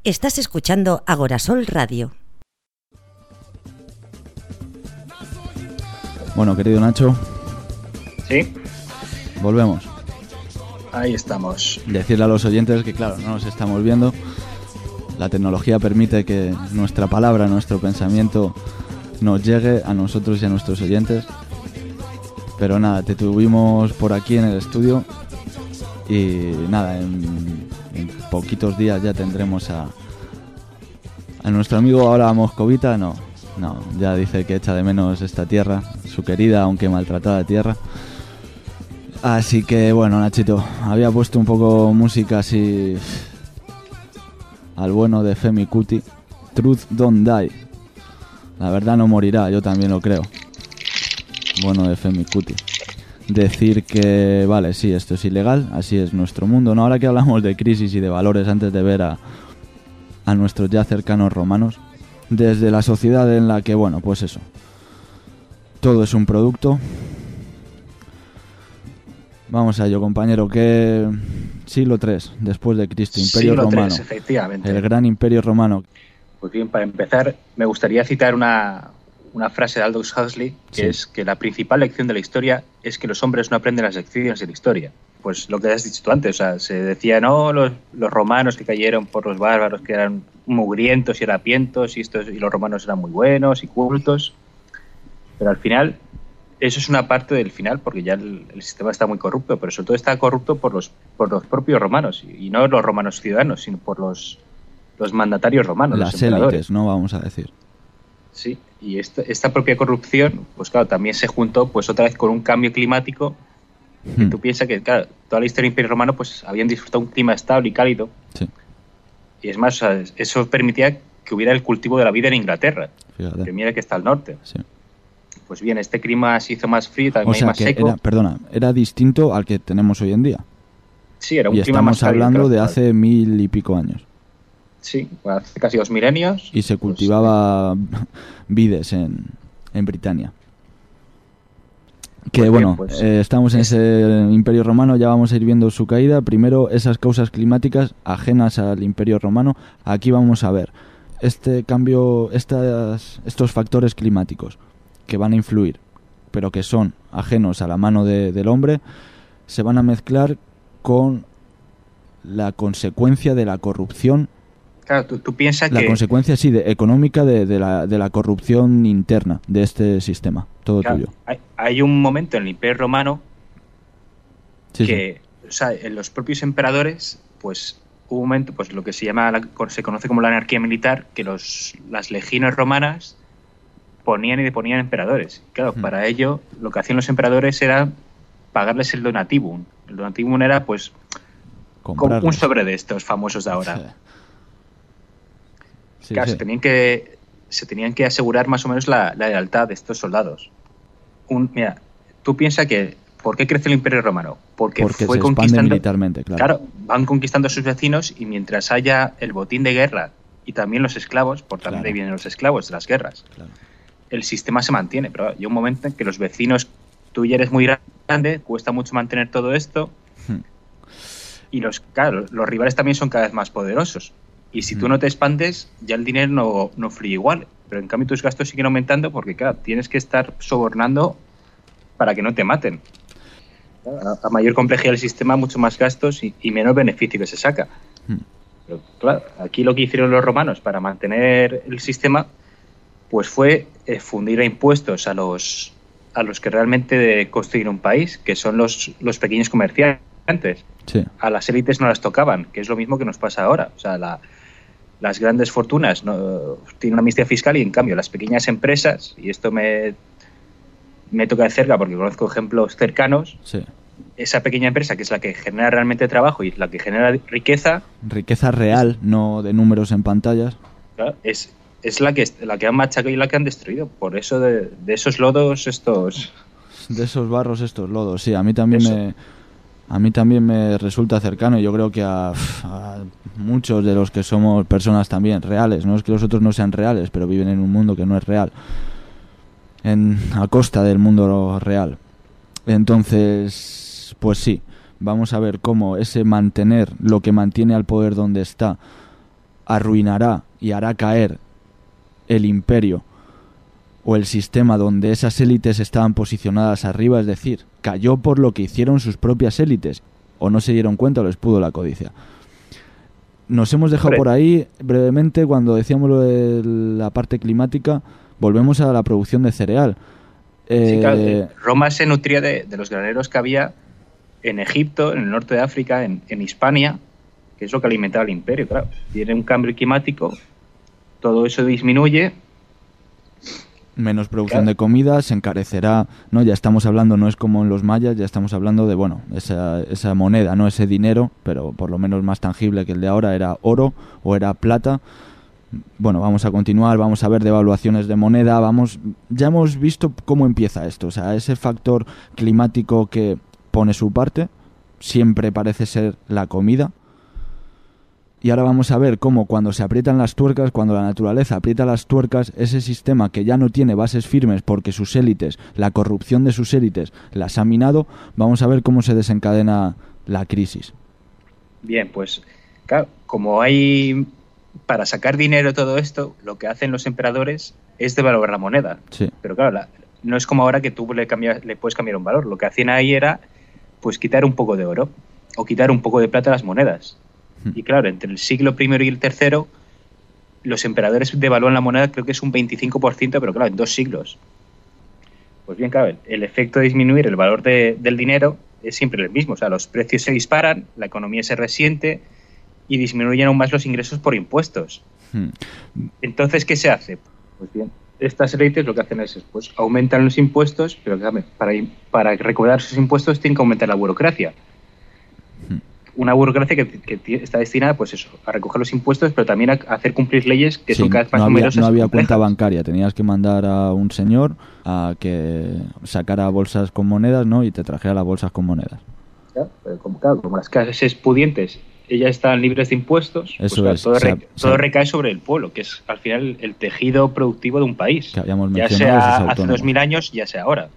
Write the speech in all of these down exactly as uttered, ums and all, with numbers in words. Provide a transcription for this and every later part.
Estás escuchando Agorasol Radio. Bueno, querido Nacho. Sí. Volvemos. Ahí estamos. Decirle a los oyentes que, claro, no nos estamos viendo. La tecnología permite que nuestra palabra, nuestro pensamiento nos llegue a nosotros y a nuestros oyentes. Pero nada, te tuvimos por aquí en el estudio y nada, en, en poquitos días ya tendremos a, a nuestro amigo ahora Moscovita. No, no, ya dice que echa de menos esta tierra, su querida aunque maltratada tierra. Así que bueno, Nachito, había puesto un poco música así al bueno de Femi Kuti. Truth don't die. La verdad no morirá, yo también lo creo. Bueno de Femi Kuti. Decir que, vale, sí, esto es ilegal, así es nuestro mundo, ¿no? Ahora que hablamos de crisis y de valores, antes de ver a, a nuestros ya cercanos romanos, desde la sociedad en la que, bueno, pues eso, todo es un producto. Vamos a ello, compañero, que siglo tercero después de Cristo, Imperio siglo Romano. tres, efectivamente. El gran Imperio Romano. Pues bien, para empezar, me gustaría citar una, una frase de Aldous Huxley, que sí. es que la principal lección de la historia es que los hombres no aprenden las lecciones de la historia. Pues lo que has dicho tú antes, o sea, se decía, no, los, los romanos que cayeron por los bárbaros, que eran mugrientos y harapientos, y, estos, y los romanos eran muy buenos y cultos, pero al final... Eso es una parte del final, porque ya el, el sistema está muy corrupto, pero sobre todo está corrupto por los por los propios romanos, y, y no los romanos ciudadanos, sino por los, los mandatarios romanos, las los emperadores. Élites, ¿no? Vamos a decir. Sí, y esta, esta propia corrupción, pues claro, también se juntó pues otra vez con un cambio climático, que hmm. tú piensas que, claro, toda la historia del Imperio Romano pues habían disfrutado un clima estable y cálido, sí. y es más, o sea, eso permitía que hubiera el cultivo de la vida en Inglaterra, Fíjate. que mira que está al norte. Sí. Pues bien, este clima se hizo más frío, también o sea, más que seco. Era, perdona, era distinto al que tenemos hoy en día. Sí, era un y clima más estamos hablando cálido, de claro. hace mil y pico años. Sí, hace casi dos milenios. Y se cultivaba pues, vides en, en Britania. Que pues bueno, bien, pues, eh, estamos en es... ese Imperio Romano, ya vamos a ir viendo su caída. Primero, esas causas climáticas ajenas al Imperio Romano. Aquí vamos a ver este cambio, estas, estos factores climáticos que van a influir, pero que son ajenos a la mano de, del hombre, se van a mezclar con la consecuencia de la corrupción. Claro, tú, tú piensas la que... La consecuencia, sí, de, económica de, de, la, de la corrupción interna de este sistema, todo claro, tuyo. Hay, hay un momento en el Imperio Romano sí, que, sí. o sea, en los propios emperadores, pues... Hubo un momento, pues lo que se llama, la, se conoce como la anarquía militar, que los, las legiones romanas ponían y deponían emperadores. Claro, hmm. para ello, lo que hacían los emperadores era pagarles el donativum. El donativum era, pues, como un sobre de estos famosos de ahora. Sí. Sí, claro, sí. Se tenían que se tenían que asegurar más o menos la, la lealtad de estos soldados. Un, mira, tú piensas que ¿por qué crece el Imperio Romano? Porque, Porque fue se conquistando militarmente, claro. Claro, van conquistando a sus vecinos y mientras haya el botín de guerra y también los esclavos, por también claro. vienen los esclavos de las guerras, claro. el sistema se mantiene. Pero hay un momento en que los vecinos, tú ya eres muy grande, cuesta mucho mantener todo esto hmm. y los, claro, los rivales también son cada vez más poderosos. Y si hmm. tú no te expandes, ya el dinero no, no fluye igual. Pero en cambio tus gastos siguen aumentando porque, claro, tienes que estar sobornando para que no te maten. A mayor complejidad del sistema, mucho más gastos y, y menos beneficio que se saca. Hmm. Pero, claro, aquí lo que hicieron los romanos para mantener el sistema, pues fue eh, fundir a impuestos a los a los que realmente construyen un país, que son los, los pequeños comerciantes. Sí. A las élites no las tocaban, que es lo mismo que nos pasa ahora. O sea, la, las grandes fortunas no tienen una amnistía fiscal y, en cambio, las pequeñas empresas, y esto me... me toca de cerca porque conozco ejemplos cercanos, sí. esa pequeña empresa que es la que genera realmente trabajo y la que genera riqueza... Riqueza real, es, no de números en pantallas. Claro, es, es la que la que han machacado y la que han destruido. Por eso de, de esos lodos estos... De esos barros estos lodos, sí. A mí también me a mí también me resulta cercano y yo creo que a, a muchos de los que somos personas también reales. No es que los otros no sean reales, pero viven en un mundo que no es real. En, a costa del mundo real. Entonces, pues sí, vamos a ver cómo ese mantener lo que mantiene al poder donde está arruinará y hará caer el imperio o el sistema donde esas élites estaban posicionadas arriba, es decir, cayó por lo que hicieron sus propias élites, o no se dieron cuenta o les pudo la codicia. Nos hemos dejado por ahí brevemente cuando decíamos lo de la parte climática. Volvemos a la producción de cereal. Eh, sí, claro, Roma se nutría de, de los graneros que había en Egipto, en el norte de África, en, en Hispania, que es lo que alimentaba el imperio. Claro, tiene un cambio climático, todo eso disminuye. Menos producción claro. de comida, se encarecerá, ¿no? Ya estamos hablando, no es como en los mayas, ya estamos hablando de, bueno, esa, esa moneda, no ese dinero, pero por lo menos más tangible que el de ahora, era oro o era plata. Bueno, vamos a continuar, vamos a ver devaluaciones de moneda, vamos, ya hemos visto cómo empieza esto, o sea, ese factor climático que pone su parte, siempre parece ser la comida. Y ahora vamos a ver cómo cuando se aprietan las tuercas, cuando la naturaleza aprieta las tuercas, ese sistema que ya no tiene bases firmes porque sus élites, la corrupción de sus élites las ha minado, vamos a ver cómo se desencadena la crisis. Bien, pues claro, como hay para sacar dinero todo esto, lo que hacen los emperadores es devaluar la moneda. Sí. Pero claro, la, no es como ahora que tú le, cambias, le puedes cambiar un valor. Lo que hacían ahí era pues quitar un poco de oro o quitar un poco de plata a las monedas. Y claro, entre el siglo primero y el tercero, los emperadores devalúan la moneda, creo que es un veinticinco por ciento, pero claro, en dos siglos. Pues bien, claro, el efecto de disminuir el valor de, del dinero es siempre el mismo. O sea, los precios se disparan, la economía se resiente y disminuyen aún más los ingresos por impuestos. Hmm. Entonces, ¿qué se hace? Pues bien, estas élites lo que hacen es, pues, aumentan los impuestos, pero claro, para, para recaudar esos impuestos tienen que aumentar la burocracia. Hmm. Una burocracia que, que está destinada, pues eso, a recoger los impuestos, pero también a hacer cumplir leyes que sí, son cada vez más no numerosas. Había, no había complejas. Cuenta bancaria, tenías que mandar a un señor a que sacara bolsas con monedas, ¿no? Y te trajera las bolsas con monedas. Claro, pero como, claro, como las clases pudientes, ellas están libres de impuestos, eso pues, claro, es, todo, o sea, re, todo recae sobre el pueblo, que es al final el tejido productivo de un país. Que habíamos ya sea hace dos mil años, ya sea ahora.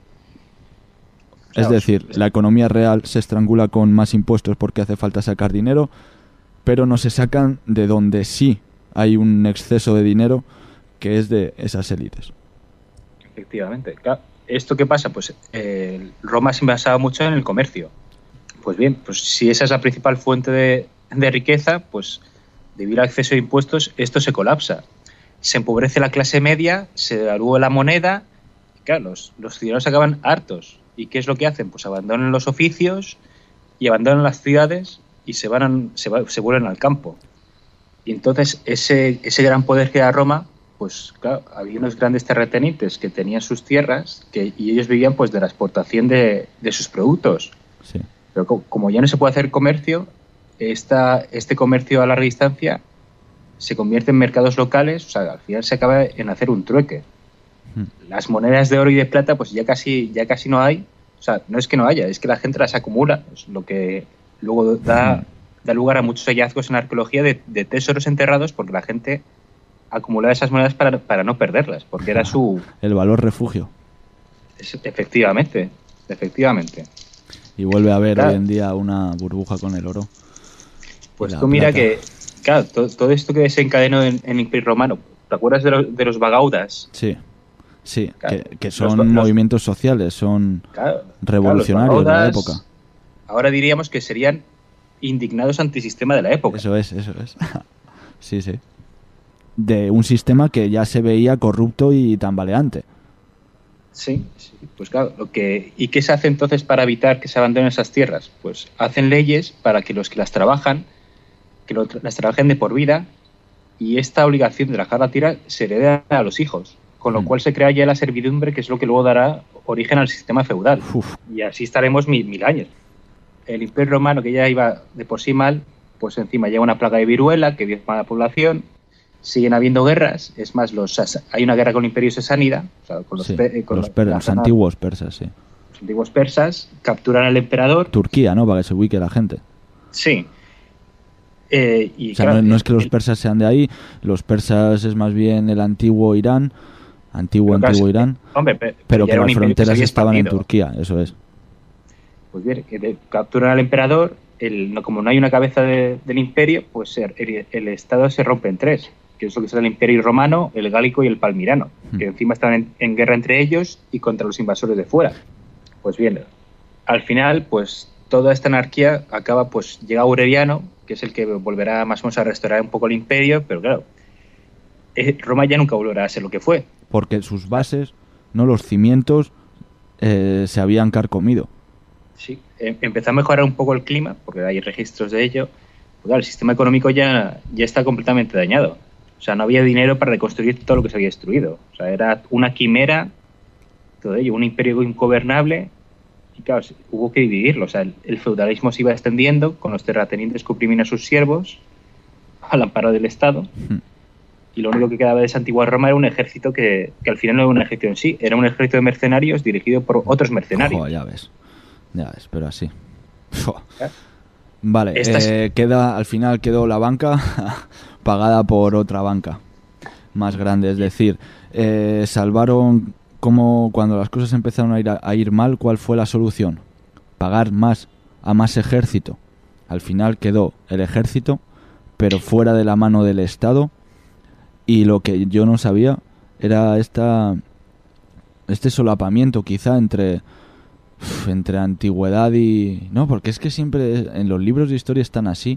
Es decir, la economía real se estrangula con más impuestos porque hace falta sacar dinero, pero no se sacan de donde sí hay un exceso de dinero, que es de esas élites. Efectivamente. Claro. ¿Esto qué pasa? Pues eh, Roma se basaba mucho en el comercio. Pues bien, pues si esa es la principal fuente de, de riqueza, pues debido al exceso de impuestos, esto se colapsa. Se empobrece la clase media, se devalúa la moneda, y claro, los, los ciudadanos acaban hartos. ¿Y qué es lo que hacen? Pues abandonan los oficios y abandonan las ciudades y se van a, se, va, se vuelven al campo. Y entonces ese, ese gran poder que era Roma, pues claro, había unos grandes terratenientes que tenían sus tierras que, y ellos vivían pues de la exportación de, de sus productos. Sí. Pero como, como ya no se puede hacer comercio, esta, este comercio a larga distancia se convierte en mercados locales, o sea, al final se acaba en hacer un trueque. Las monedas de oro y de plata pues ya casi ya casi no hay, o sea, no es que no haya, es que la gente las acumula, es lo que luego da, da lugar a muchos hallazgos en la arqueología de, de tesoros enterrados porque la gente acumulaba esas monedas para, para no perderlas, porque era su... El valor refugio. Es, efectivamente, efectivamente. Y vuelve a haber claro. hoy en día una burbuja con el oro. Pues tú mira plata. que, claro, todo, todo esto que desencadenó en, en el Imperio Romano, ¿te acuerdas de, lo, de los vagaudas? Sí. Sí, claro, que, que son los, movimientos sociales, son claro, revolucionarios claro, de la época. Ahora diríamos que serían indignados antisistema de la época. Eso es, eso es. Sí, sí. De un sistema que ya se veía corrupto y tambaleante. Sí, sí, pues claro. Lo que, ¿y qué se hace entonces para evitar que se abandonen esas tierras? Pues hacen leyes para que los que las trabajan, que lo, las trabajen de por vida, y esta obligación de trabajar la tierra se hereda a los hijos. Con lo mm. cual se crea ya la servidumbre, que es lo que luego dará origen al sistema feudal. Uf. Y así estaremos mil, mil años. El Imperio Romano, que ya iba de por sí mal, pues encima llega una plaga de viruela que diezma a la población, siguen habiendo guerras, es más, los hay una guerra con el Imperio Sasánida, o sea, con los, sí, pe, con los, per, los antiguos persas, sí. Los antiguos persas capturan al emperador. Turquía, ¿no? Para que se ubique la gente. Sí. Eh, y o sea, claro, no, no es que los el, persas sean de ahí, los persas es más bien el antiguo Irán, antiguo, pero antiguo claro, Irán, hombre, pero, pero que las fronteras que estaban expandido. en Turquía, eso es. Pues bien, capturan al emperador el, no, como no hay una cabeza de, del imperio, pues el, el Estado se rompe en tres, que es lo que es el Imperio Romano, el Gálico y el Palmirano, que encima están en, en guerra entre ellos y contra los invasores de fuera. Pues bien, al final, pues toda esta anarquía acaba, pues llega Aureliano, que es el que volverá más o menos a restaurar un poco el imperio, pero claro, eh, Roma ya nunca volverá a ser lo que fue. Porque sus bases, no los cimientos, eh, se habían carcomido. Sí, eh, empezó a mejorar un poco el clima, porque hay registros de ello. Pues claro, el sistema económico ya, ya está completamente dañado. O sea, no había dinero para reconstruir todo lo que se había destruido. O sea, era una quimera, todo ello, un imperio ingobernable. Y claro, hubo que dividirlo. O sea, el, el feudalismo se iba extendiendo, con los terratenientes que oprimían a sus siervos, al amparo del Estado. Hmm. Y lo único que quedaba de esa antigua Roma era un ejército que, que al final no era un ejército en sí, era un ejército de mercenarios dirigido por otros mercenarios. Oh, ya ves, ya ves, pero así. ¿Eh? Vale, Estas... eh, queda, al final quedó la banca pagada por otra banca más grande, es decir, eh, salvaron, como cuando las cosas empezaron a ir, a, a ir mal, ¿cuál fue la solución? Pagar más a más ejército. Al final quedó el ejército, pero fuera de la mano del Estado, y lo que yo no sabía era esta este solapamiento quizá entre entre antigüedad y... No, porque es que siempre en los libros de historia están así.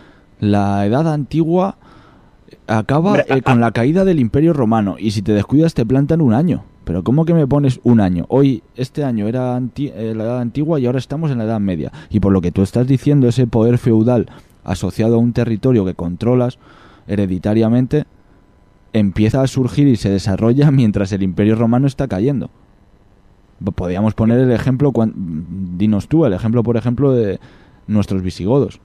La edad antigua acaba eh, con la caída del Imperio Romano, y si te descuidas te plantan un año. Pero ¿cómo que me pones un año? Hoy, este año era anti- eh, la edad antigua y ahora estamos en la Edad Media. Y por lo que tú estás diciendo, ese poder feudal asociado a un territorio que controlas hereditariamente empieza a surgir y se desarrolla mientras el Imperio Romano está cayendo. Podríamos poner el ejemplo, dinos tú, el ejemplo, por ejemplo, de nuestros visigodos.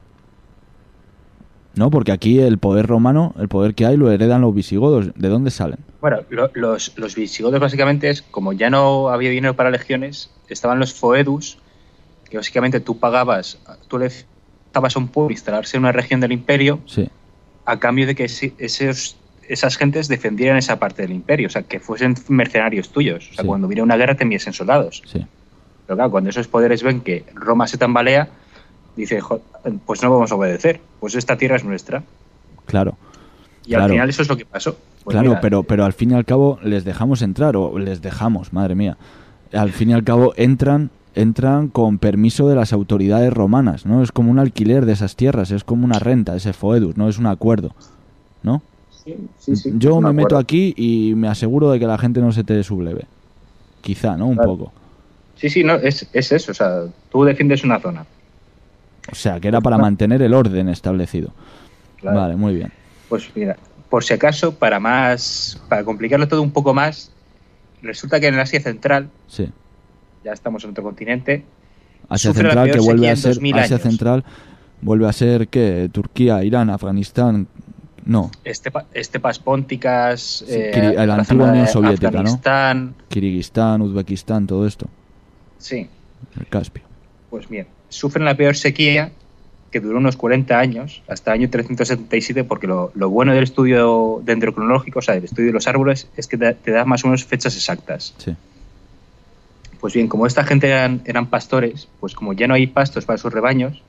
¿No? Porque aquí el poder romano, el poder que hay, lo heredan los visigodos. ¿De dónde salen? Bueno, lo, los, los visigodos básicamente es, como ya no había dinero para legiones, estaban los foedus, que básicamente tú pagabas, tú le dabas a un pueblo instalarse en una región del imperio, sí, a cambio de que ese, esos... esas gentes defendieran esa parte del imperio, o sea, que fuesen mercenarios tuyos. O sea, sí, cuando hubiera una guerra te enviesen soldados. Sí. Pero claro, cuando esos poderes ven que Roma se tambalea, dice, pues no vamos a obedecer, pues esta tierra es nuestra. Claro. Y claro. al final eso es lo que pasó. Pues claro, mira, pero, pero al fin y al cabo les dejamos entrar, o les dejamos, madre mía. Al fin y al cabo entran... entran con permiso de las autoridades romanas, ¿no? Es como un alquiler de esas tierras, es como una renta, ese foedus, no es un acuerdo, ¿no? Sí, sí, sí, yo me acuerdo. meto aquí y me aseguro de que la gente no se te subleve. Quizá, ¿no? Un claro. poco. Sí, sí, no, es, es eso. O sea, tú defiendes una zona. O sea, que era para mantener el orden establecido. Claro. Vale, muy bien. Pues mira, por si acaso, para más, para complicarlo todo un poco más, resulta que en el Asia Central, sí, ya estamos en otro continente, Asia Central que vuelve a ser Asia Central vuelve a ser ¿qué? Turquía, Irán, Afganistán. No. Estepa, estepas pónticas, sí, eh, la antigua Unión Soviética, Afganistán, ¿no? Kirguistán, Uzbekistán, todo esto. Sí. El Caspio. Pues bien, sufren la peor sequía, que duró unos cuarenta años, hasta el año trescientos setenta y siete, porque lo, lo bueno del estudio dendrocronológico, o sea, del estudio de los árboles, es que te, te da más o menos fechas exactas. Sí. Pues bien, como esta gente eran, eran pastores, pues como ya no hay pastos para sus rebaños,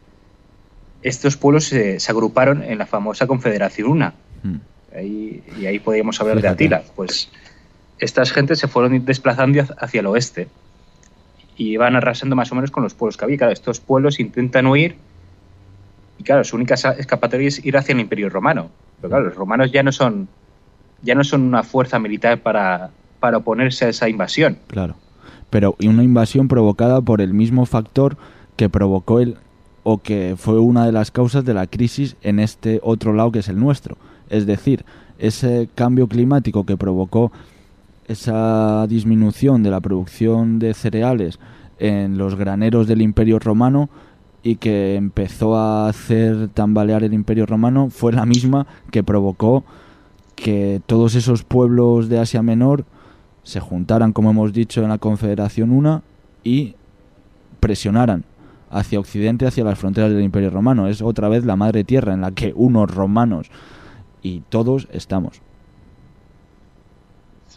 estos pueblos se, se agruparon en la famosa Confederación Una. Mm. Ahí, y ahí podríamos hablar Fíjate. de Atila. Pues estas gentes se fueron desplazando hacia el oeste y iban arrasando más o menos con los pueblos que había. Claro, estos pueblos intentan huir y claro, su única escapatoria es ir hacia el Imperio Romano. Pero claro, los romanos ya no son ya no son una fuerza militar para, para oponerse a esa invasión. Claro, pero una invasión provocada por el mismo factor que provocó el o que fue una de las causas de la crisis en este otro lado que es el nuestro. Es decir, ese cambio climático que provocó esa disminución de la producción de cereales en los graneros del Imperio Romano y que empezó a hacer tambalear el Imperio Romano fue la misma que provocó que todos esos pueblos de Asia Menor se juntaran, como hemos dicho, en la Confederación Una y presionaran hacia Occidente, hacia las fronteras del Imperio Romano. Es otra vez la madre tierra en la que unos romanos y todos estamos. Sí,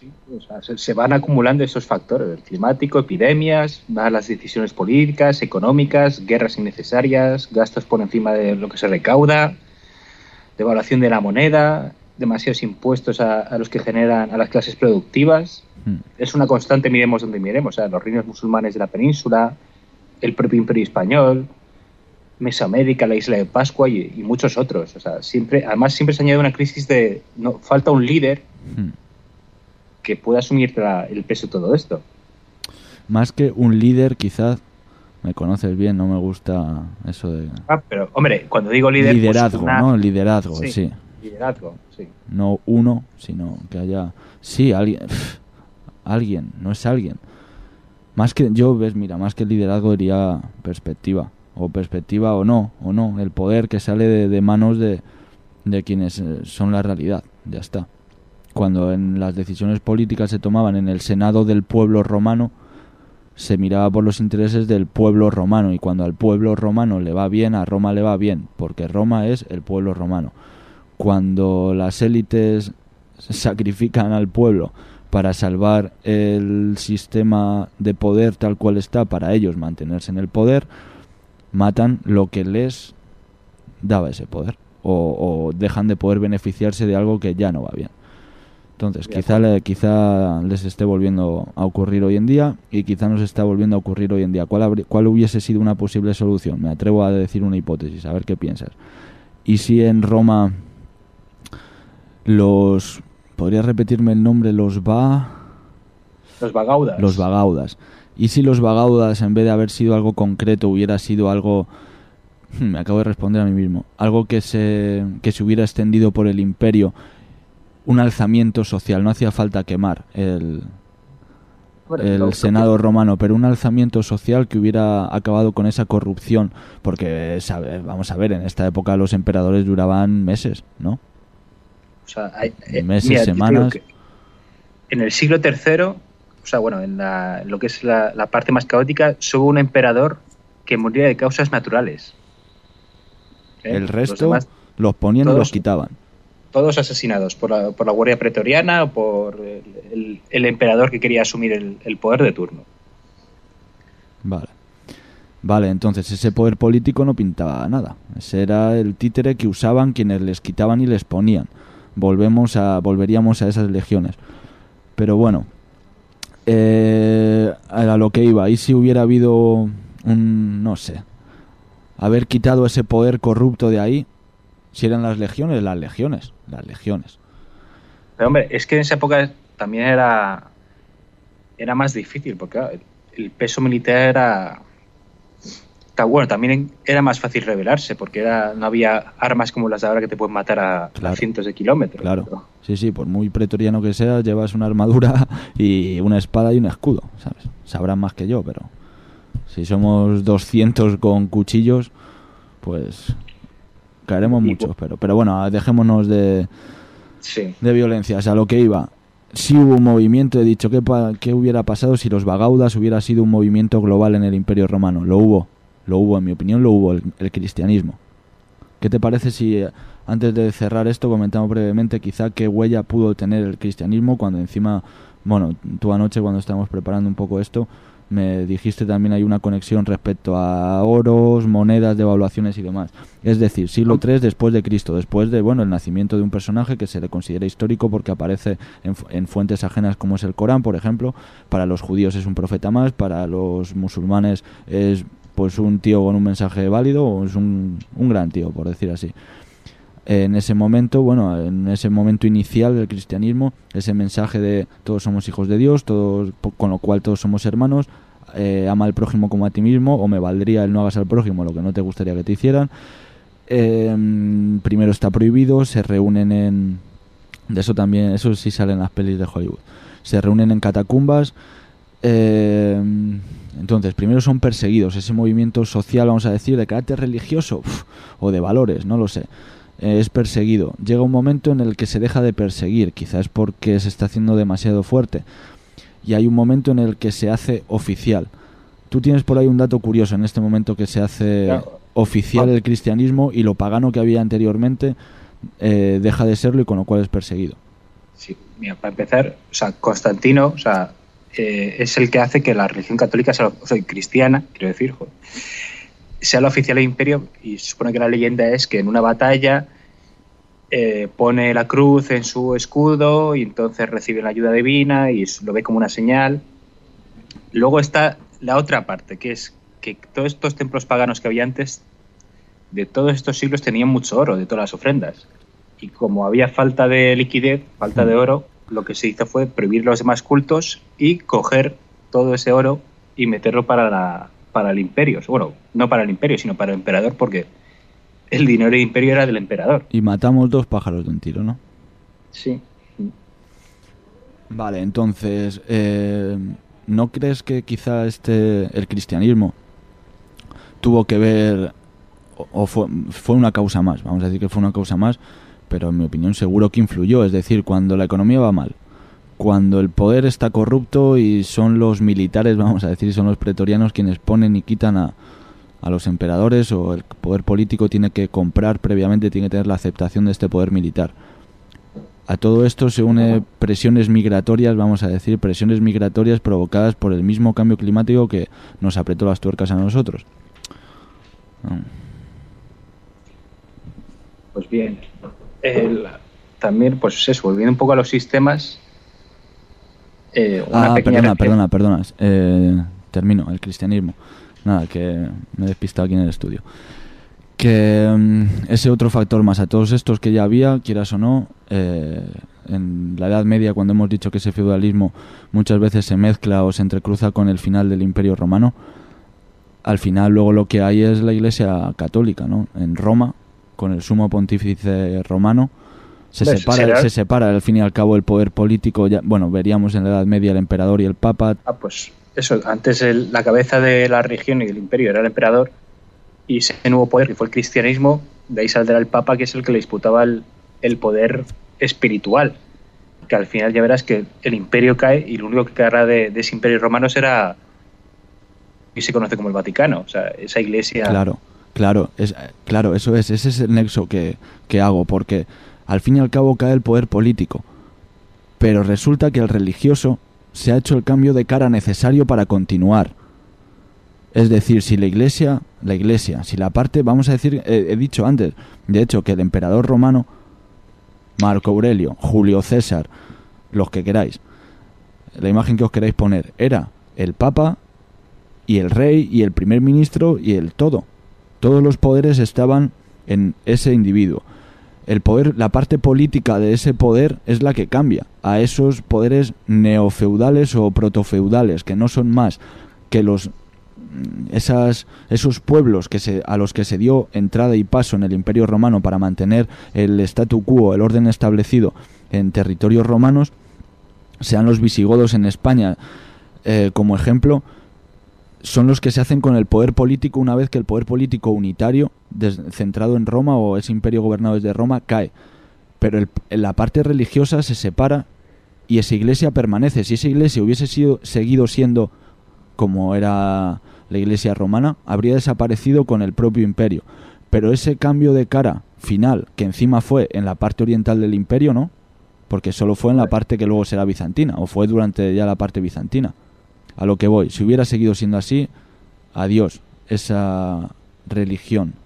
Sí, o sea, se, se van acumulando estos factores, el climático, epidemias, malas decisiones políticas, económicas, guerras innecesarias, gastos por encima de lo que se recauda, devaluación de la moneda, demasiados impuestos a, a los que generan a las clases productivas. Mm. Es una constante, miremos donde miremos, o sea, los reinos musulmanes de la península, el propio Imperio Español, Mesoamérica, la isla de Pascua y, y muchos otros. O sea, siempre, además siempre se añade una crisis de no falta un líder mm. que pueda asumir la, el peso de todo esto. Más que un líder, quizás, me conoces bien, no me gusta eso de... Ah, pero, hombre, cuando digo líder... Liderazgo, pues una... ¿no? Liderazgo, sí. sí. Liderazgo, sí. No uno, sino que haya... Sí, alguien... Pff, alguien, no es alguien. Más que... Yo, ves, mira, más que liderazgo diría perspectiva. O perspectiva o no, o no. El poder que sale de, de manos de, de quienes son la realidad. Ya está. Cuando en las decisiones políticas se tomaban en el Senado del pueblo romano, se miraba por los intereses del pueblo romano, y cuando al pueblo romano le va bien, a Roma le va bien, porque Roma es el pueblo romano. Cuando las élites sacrifican al pueblo para salvar el sistema de poder tal cual está, para ellos mantenerse en el poder, matan lo que les daba ese poder, o, o dejan de poder beneficiarse de algo que ya no va bien. Entonces, quizá, le, quizá les esté volviendo a ocurrir hoy en día, y quizá nos está volviendo a ocurrir hoy en día. ¿Cuál, habría, ¿Cuál hubiese sido una posible solución? Me atrevo a decir una hipótesis, a ver qué piensas. ¿Y si en Roma los... ¿podrías repetirme el nombre? Los va... Los vagaudas. Los vagaudas. ¿Y si los vagaudas, en vez de haber sido algo concreto, hubiera sido algo... Me acabo de responder a mí mismo. Algo que se, que se hubiera extendido por el imperio... Un alzamiento social, no hacía falta quemar el, bueno, el no, Senado romano, pero un alzamiento social que hubiera acabado con esa corrupción, porque, sabe, vamos a ver, en esta época los emperadores duraban meses, ¿no? O sea, hay, eh, meses, mira, semanas. En el siglo tercero, o sea, bueno, en, la, en lo que es la, la parte más caótica, hubo un emperador que moría de causas naturales. ¿Eh? El resto los, demás, los ponían todos, y los quitaban. Todos asesinados por la, por la Guardia Pretoriana o por el, el, el emperador que quería asumir el, el poder de turno. Vale. Vale, entonces ese poder político no pintaba nada. Ese era el títere que usaban quienes les quitaban y les ponían. Volvemos a, volveríamos a esas legiones. Pero bueno, eh, a lo que iba. ¿Y si hubiera habido un, no sé, haber quitado ese poder corrupto de ahí? Si eran las legiones, las legiones, las legiones. Pero hombre, es que en esa época también era era más difícil, porque claro, el, el peso militar era... Bueno, también era más fácil rebelarse, porque era no había armas como las de ahora que te pueden matar a, claro, a cientos de kilómetros. Claro, pero... sí, sí, por muy pretoriano que seas, llevas una armadura y una espada y un escudo, ¿sabes? Sabrán más que yo, pero si somos doscientos con cuchillos, pues... caeremos muchos, pero pero bueno, dejémonos de, sí. de violencias. A lo que iba, si hubo un movimiento, he dicho, ¿qué, pa, ¿qué hubiera pasado si los vagaudas hubiera sido un movimiento global en el Imperio Romano? Lo hubo, lo hubo, en mi opinión lo hubo, el, el cristianismo. ¿Qué te parece si, eh, antes de cerrar esto, comentamos brevemente quizá qué huella pudo tener el cristianismo cuando encima, bueno, tú anoche cuando estábamos preparando un poco esto, me dijiste también hay una conexión respecto a oros, monedas, devaluaciones y demás. Es decir, siglo tres después de Cristo, después de bueno el nacimiento de un personaje que se le considera histórico porque aparece en, en fuentes ajenas como es el Corán, por ejemplo. Para los judíos es un profeta más, para los musulmanes es pues un tío con un mensaje válido, o es un, un gran tío, por decir así. En ese momento, bueno, en ese momento inicial del cristianismo, ese mensaje de todos somos hijos de Dios, todos, con lo cual todos somos hermanos, eh, ama al prójimo como a ti mismo, o me valdría el no hagas al prójimo lo que no te gustaría que te hicieran. Eh, primero está prohibido, se reúnen en... De eso también, eso sí sale en las pelis de Hollywood. Se reúnen en catacumbas. Eh, entonces, primero son perseguidos, ese movimiento social, vamos a decir, de carácter religioso, uf, o de valores, no lo sé. Es perseguido. Llega un momento en el que se deja de perseguir, quizás porque se está haciendo demasiado fuerte, y hay un momento en el que se hace oficial. Tú tienes por ahí un dato curioso en este momento que se hace claro. oficial el cristianismo y lo pagano que había anteriormente eh, deja de serlo y con lo cual es perseguido. Sí, mira, para empezar, o sea, Constantino, o sea, eh, es el que hace que la religión católica sea, o sea, cristiana, quiero decir, joder, sea la oficial del imperio, y se supone que la leyenda es que en una batalla eh, pone la cruz en su escudo y entonces recibe la ayuda divina y lo ve como una señal. Luego está la otra parte, que es que todos estos templos paganos que había antes, de todos estos siglos, tenían mucho oro, de todas las ofrendas. Y como había falta de liquidez, falta de oro, lo que se hizo fue prohibir los demás cultos y coger todo ese oro y meterlo para, la, para el imperio. Bueno, no para el imperio, sino para el emperador, porque el dinero del imperio era del emperador. Y matamos dos pájaros de un tiro, ¿no? Sí. Vale, entonces, eh, ¿no crees que quizá este el cristianismo tuvo que ver, o, o fue, fue una causa más, vamos a decir que fue una causa más, pero en mi opinión seguro que influyó? Es decir, cuando la economía va mal, cuando el poder está corrupto y son los militares, vamos a decir, son los pretorianos quienes ponen y quitan a, a los emperadores, o el poder político tiene que comprar previamente, tiene que tener la aceptación de este poder militar. A todo esto se une presiones migratorias, vamos a decir, presiones migratorias provocadas por el mismo cambio climático que nos apretó las tuercas a nosotros. Pues bien, el, también, pues eso, volviendo un poco a los sistemas. Eh, una ah, pequeña perdona, reacción. perdona, perdona. Eh, termino, el cristianismo. Nada, que me he despistado aquí en el estudio. Que um, ese otro factor más a todos estos que ya había, quieras o no, eh, en la Edad Media, cuando hemos dicho que ese feudalismo muchas veces se mezcla o se entrecruza con el final del Imperio Romano, al final luego lo que hay es la Iglesia Católica, ¿no? En Roma, con el sumo pontífice romano, se ¿Ves? separa, ¿Será? se separa al fin y al cabo el poder político. Ya, bueno, veríamos en la Edad Media el emperador y el papa. Ah, pues eso, antes el, la cabeza de la región y del imperio era el emperador, y ese nuevo poder que fue el cristianismo, de ahí saldrá el papa, que es el que le disputaba el, el poder espiritual, que al final ya verás que el imperio cae y lo único que quedará de, de ese imperio romano será, y se conoce como el Vaticano, o sea, esa iglesia. Claro, claro, es, claro, eso es, ese es el nexo que, que hago, porque al fin y al cabo cae el poder político, pero resulta que el religioso se ha hecho el cambio de cara necesario para continuar. Es decir, si la iglesia, la iglesia, si la parte, vamos a decir, eh, he dicho antes, de hecho, que el emperador romano, Marco Aurelio, Julio César, los que queráis, la imagen que os queráis poner, era el papa y el rey y el primer ministro y el todo. Todos los poderes estaban en ese individuo. El poder, la parte política de ese poder es la que cambia a esos poderes neofeudales o protofeudales, que no son más que los esas esos pueblos que se, a los que se dio entrada y paso en el Imperio Romano para mantener el statu quo, el orden establecido en territorios romanos, sean los visigodos en España, eh, como ejemplo, son los que se hacen con el poder político una vez que el poder político unitario, des, centrado en Roma, o ese imperio gobernado desde Roma, cae. Pero el, la parte religiosa se separa y esa iglesia permanece. Si esa iglesia hubiese sido, seguido siendo como era la iglesia romana, habría desaparecido con el propio imperio. Pero ese cambio de cara final, que encima fue en la parte oriental del imperio, ¿no? Porque solo fue en la parte que luego será bizantina, o fue durante ya la parte bizantina. A lo que voy, si hubiera seguido siendo así, adiós, esa religión.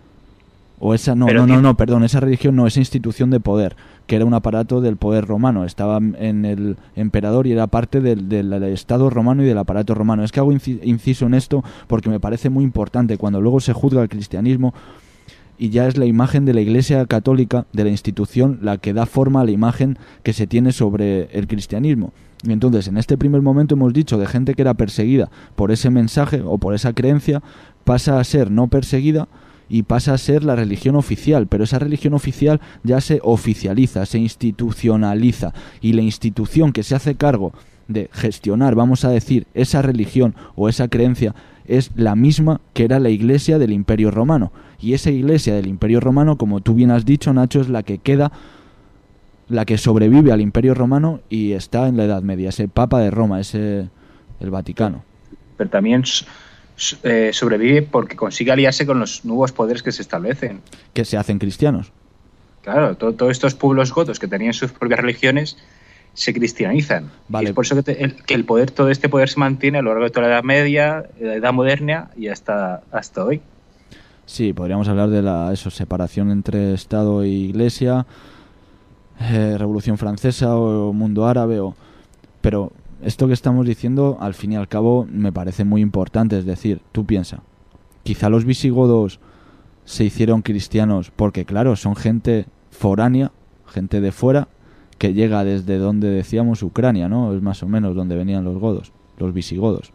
O esa, no, Pero no, no, tío, no, perdón, esa religión no, esa institución de poder, que era un aparato del poder romano, estaba en el emperador y era parte del, del, del Estado romano y del aparato romano. Es que hago inciso en esto porque me parece muy importante cuando luego se juzga el cristianismo y ya es la imagen de la Iglesia Católica, de la institución, la que da forma a la imagen que se tiene sobre el cristianismo. Y entonces, en este primer momento hemos dicho de gente que era perseguida por ese mensaje o por esa creencia, pasa a ser no perseguida y pasa a ser la religión oficial, pero esa religión oficial ya se oficializa, se institucionaliza, y la institución que se hace cargo de gestionar, vamos a decir, esa religión o esa creencia es la misma que era la iglesia del Imperio Romano. Y esa iglesia del Imperio Romano, como tú bien has dicho, Nacho, es la que queda, la que sobrevive al Imperio Romano y está en la Edad Media, ese Papa de Roma, ese el Vaticano. Pero también eh, sobrevive porque consigue aliarse con los nuevos poderes que se establecen. Que se hacen cristianos. Claro, todos todo estos pueblos godos que tenían sus propias religiones se cristianizan. Vale. Y es por eso que, te, el, que el poder, todo este poder se mantiene a lo largo de toda la Edad Media, la Edad Moderna y hasta, hasta hoy. Sí, podríamos hablar de la eso, separación entre Estado e Iglesia, eh, Revolución Francesa o mundo árabe, o... pero esto que estamos diciendo, al fin y al cabo, me parece muy importante. Es decir, tú piensa, quizá los visigodos se hicieron cristianos porque, claro, son gente foránea, gente de fuera, que llega desde donde decíamos Ucrania, ¿no? Es más o menos donde venían los godos, los visigodos.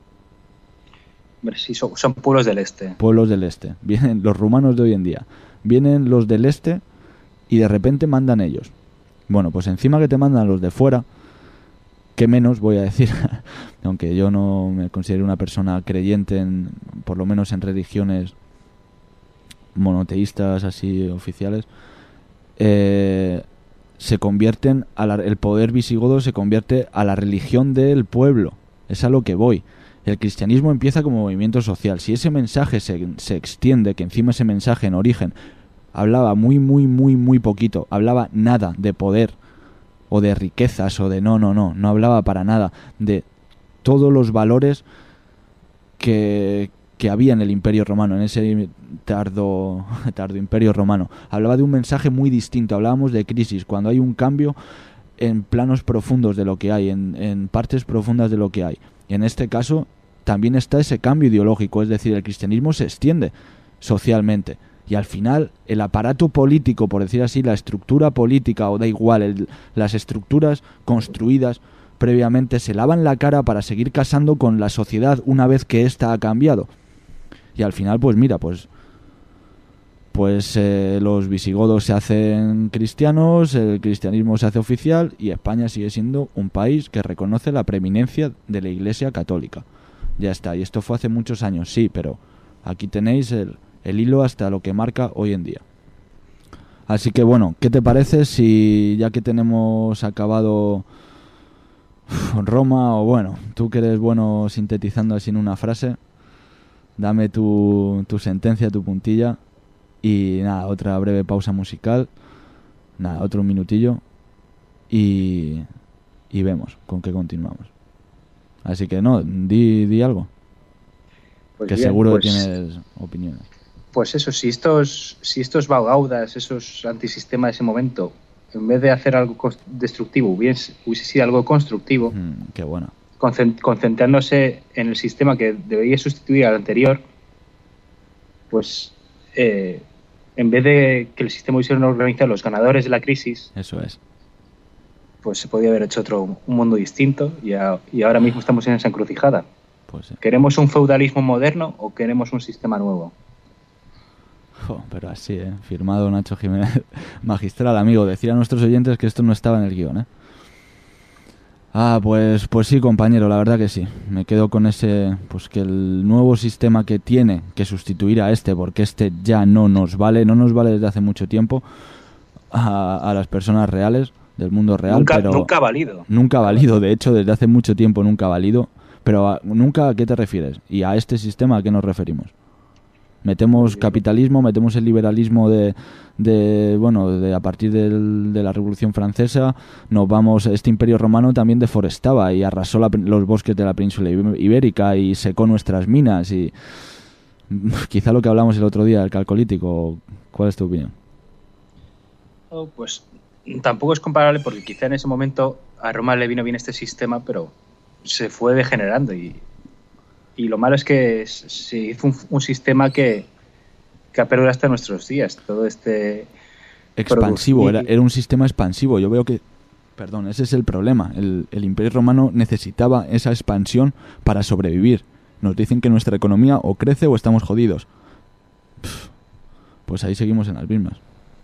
Sí, son, son pueblos del este. Pueblos del este. Vienen los rumanos de hoy en día. Vienen los del este y de repente mandan ellos. Bueno, pues encima que te mandan los de fuera, que menos voy a decir, aunque yo no me considero una persona creyente, en, por lo menos en religiones monoteístas así oficiales, eh, se convierten, a la, el poder visigodo se convierte a la religión del pueblo. Es a lo que voy. El cristianismo empieza como movimiento social. Si ese mensaje se, se extiende, que encima ese mensaje en origen hablaba muy, muy, muy, muy poquito, hablaba nada de poder o de riquezas o de no, no, no, no hablaba para nada de todos los valores que, que había en el Imperio Romano, en ese tardo, tardo Imperio Romano. Hablaba de un mensaje muy distinto. Hablábamos de crisis, cuando hay un cambio en planos profundos de lo que hay, en, en partes profundas de lo que hay. Y en este caso también está ese cambio ideológico, es decir, el cristianismo se extiende socialmente. Y al final el aparato político, por decir así, la estructura política, o da igual, el, las estructuras construidas previamente se lavan la cara para seguir casando con la sociedad una vez que ésta ha cambiado. Y al final, pues mira, pues pues eh, los visigodos se hacen cristianos, el cristianismo se hace oficial y España sigue siendo un país que reconoce la preeminencia de la Iglesia Católica. Ya está, y esto fue hace muchos años, sí, pero aquí tenéis el, el hilo hasta lo que marca hoy en día. Así que bueno, ¿qué te parece si ya que tenemos acabado Roma, o bueno, tú que eres bueno sintetizando así en una frase, dame tu, tu sentencia, tu puntilla, y nada, otra breve pausa musical, nada, otro minutillo, y, y vemos con qué continuamos. Así que no, di, di algo, pues que bien, seguro pues, que tienes opiniones. Pues eso, si estos, si estos Baugaudas, esos antisistemas de ese momento, en vez de hacer algo destructivo, hubiese, hubiese sido algo constructivo, mm, qué bueno. Concentrándose en el sistema que debería sustituir al anterior, pues eh, en vez de que el sistema hubiese organizado los ganadores de la crisis, eso es, pues se podía haber hecho otro un mundo distinto, y, a, y ahora mismo estamos en esa encrucijada. Pues sí. ¿Queremos un feudalismo moderno o queremos un sistema nuevo? Oh, pero así, ¿eh? Firmado Nacho Jiménez, magistral, amigo. Decir a nuestros oyentes que esto no estaba en el guión, ¿eh? Ah, pues pues sí, compañero, la verdad que sí. Me quedo con ese, pues que el nuevo sistema que tiene que sustituir a este, porque este ya no nos vale, no nos vale desde hace mucho tiempo a, a las personas reales, del mundo real. Nunca, pero nunca ha valido. Nunca ha valido, de hecho, desde hace mucho tiempo nunca ha valido. Pero a, nunca, ¿a qué te refieres? ¿Y a este sistema a qué nos referimos? Metemos capitalismo, metemos el liberalismo de, de bueno, de a partir del, de la Revolución Francesa, nos vamos, este Imperio Romano también deforestaba y arrasó la, los bosques de la península ibérica y secó nuestras minas y quizá lo que hablamos el otro día del calcolítico. ¿Cuál es tu opinión? Oh, pues tampoco es comparable, porque quizá en ese momento a Roma le vino bien este sistema, pero se fue degenerando y Y lo malo es que se hizo un, un sistema que, que ha perdurado hasta nuestros días. Todo este... Expansivo, era, era un sistema expansivo. Yo veo que... Perdón, ese es el problema. El, el Imperio Romano necesitaba esa expansión para sobrevivir. Nos dicen que nuestra economía o crece o estamos jodidos. Pff, pues ahí seguimos en las mismas.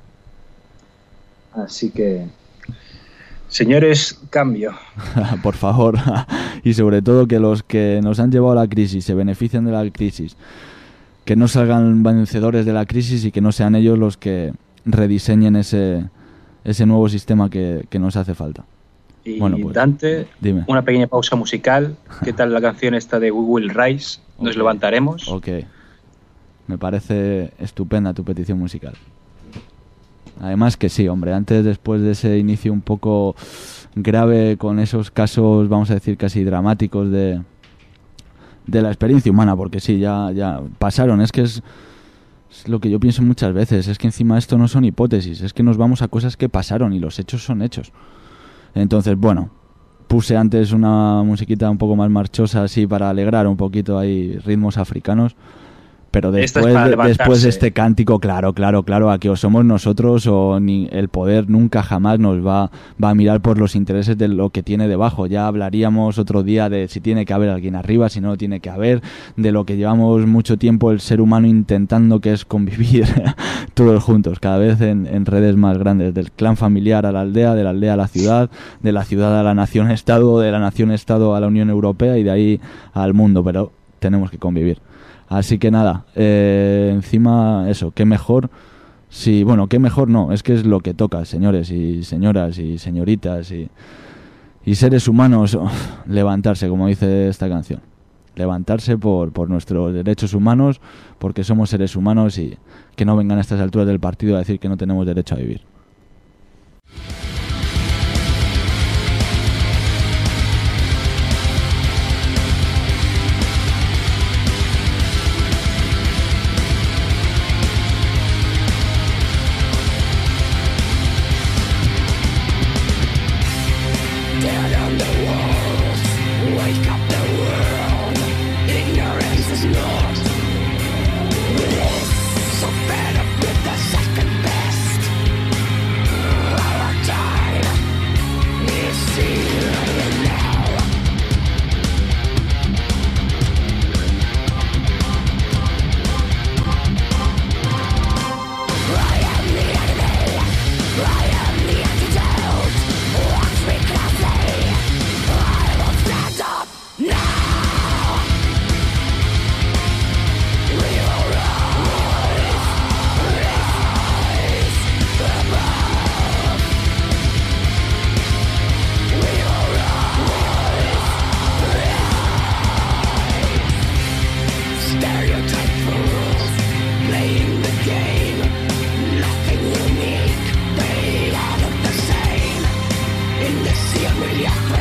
Así que... Señores, cambio. Por favor. Y sobre todo que los que nos han llevado a la crisis se beneficien de la crisis. Que no salgan vencedores de la crisis y que no sean ellos los que rediseñen ese, ese nuevo sistema que, que nos hace falta. Y bueno, pues, Dante, dime. Una pequeña pausa musical. ¿Qué tal la canción esta de We Will Rise? Nos okay. levantaremos. Ok. Me parece estupenda tu petición musical. Además que sí, hombre, antes, después de ese inicio un poco grave con esos casos, vamos a decir, casi dramáticos de, de la experiencia humana, porque sí, ya, ya pasaron, es que es, es lo que yo pienso muchas veces, es que encima esto no son hipótesis, es que nos vamos a cosas que pasaron y los hechos son hechos. Entonces, bueno, puse antes una musiquita un poco más marchosa así para alegrar un poquito ahí ritmos africanos. Pero después, de, después de este cántico, claro, claro, claro, aquí o somos nosotros o ni el poder nunca jamás nos va, va a mirar por los intereses de lo que tiene debajo. Ya hablaríamos otro día de si tiene que haber alguien arriba, si no tiene que haber, de lo que llevamos mucho tiempo el ser humano intentando, que es convivir todos juntos, cada vez en, en redes más grandes, del clan familiar a la aldea, de la aldea a la ciudad, de la ciudad a la nación-estado, de la nación-estado a la Unión Europea y de ahí al mundo, pero tenemos que convivir. Así que nada, eh, encima eso, qué mejor, si, bueno, qué mejor no, es que es lo que toca, señores y señoras y señoritas y, y seres humanos, oh, levantarse, como dice esta canción, levantarse por, por nuestros derechos humanos, porque somos seres humanos y que no vengan a estas alturas del partido a decir que no tenemos derecho a vivir. Yeah.